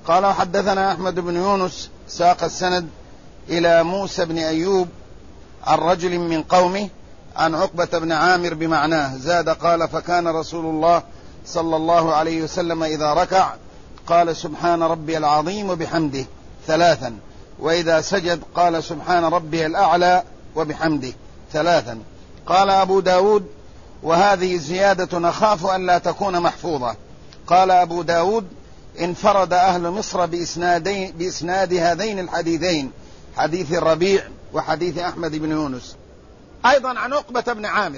قال وحدثنا أحمد بن يونس ساق السند إلى موسى بن أيوب عن رجل من قومه عن عقبة بن عامر بمعناه، زاد قال فكان رسول الله صلى الله عليه وسلم إذا ركع قال سبحان ربي العظيم وبحمده 3، وإذا سجد قال سبحان ربي الأعلى وبحمده 3. قال أبو داود وهذه زيادة نخاف أن لا تكون محفوظة. قال أبو داود انفرد أهل مصر بإسناد هذين الحديثين، حديث الربيع وحديث أحمد بن يونس، أيضا عن عقبة بن عامر.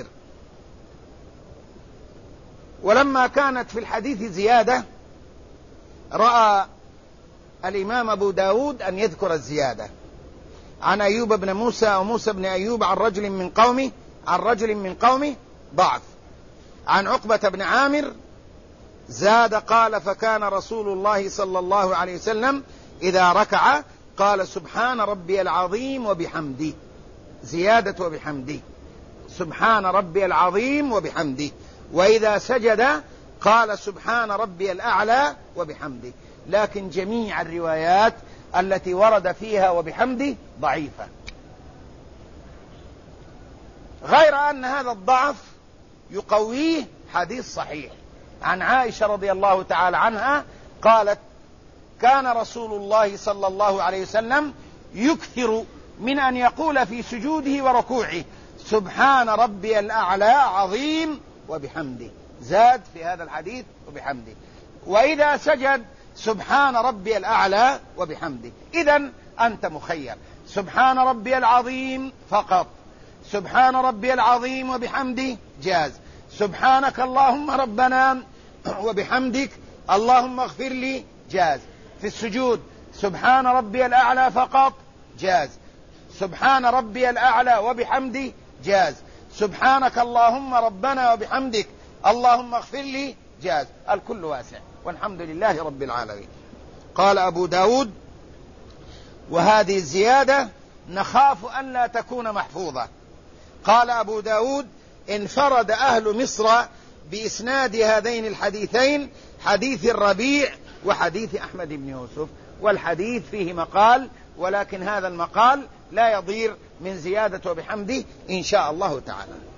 ولما كانت في الحديث زيادة رأى الإمام أبو داود أن يذكر الزيادة عن أيوب بن موسى وموسى بن أيوب عن رجل من قومه ضعف. عن عقبة بن عامر زاد قال فكان رسول الله صلى الله عليه وسلم إذا ركع قال سبحان ربي العظيم وبحمده، زيادة وبحمده، سبحان ربي العظيم وبحمده. وإذا سجد قال سبحان ربي الأعلى وبحمده. لكن جميع الروايات التي ورد فيها وبحمده ضعيفة، غير أن هذا الضعف يقويه حديث صحيح عن عائشة رضي الله تعالى عنها قالت كان رسول الله صلى الله عليه وسلم يكثر من أن يقول في سجوده وركوعه سبحان ربي الأعلى عظيم وبحمده، زاد في هذا الحديث وبحمده. وإذا سجد سبحان ربي الأعلى وبحمده. إذن أنت مخير، سبحان ربي العظيم فقط، سبحان ربي العظيم وبحمده جاز، سبحانك اللهم ربنا وبحمدك اللهم اغفر لي جاز. في السجود سبحان ربي الأعلى فقط جاز، سبحان ربي الأعلى وبحمده جاز، سبحانك اللهم ربنا وبحمدك اللهم اغفر لي جاز. الكل واسع والحمد لله رب العالمين. قال أبو داود وهذه الزيادة نخاف أن لا تكون محفوظة. قال أبو داود انفرد أهل مصر بإسناد هذين الحديثين، حديث الربيع وحديث أحمد بن يوسف، والحديث فيه مقال، ولكن هذا المقال لا يضير من زيادة وبحمده إن شاء الله تعالى.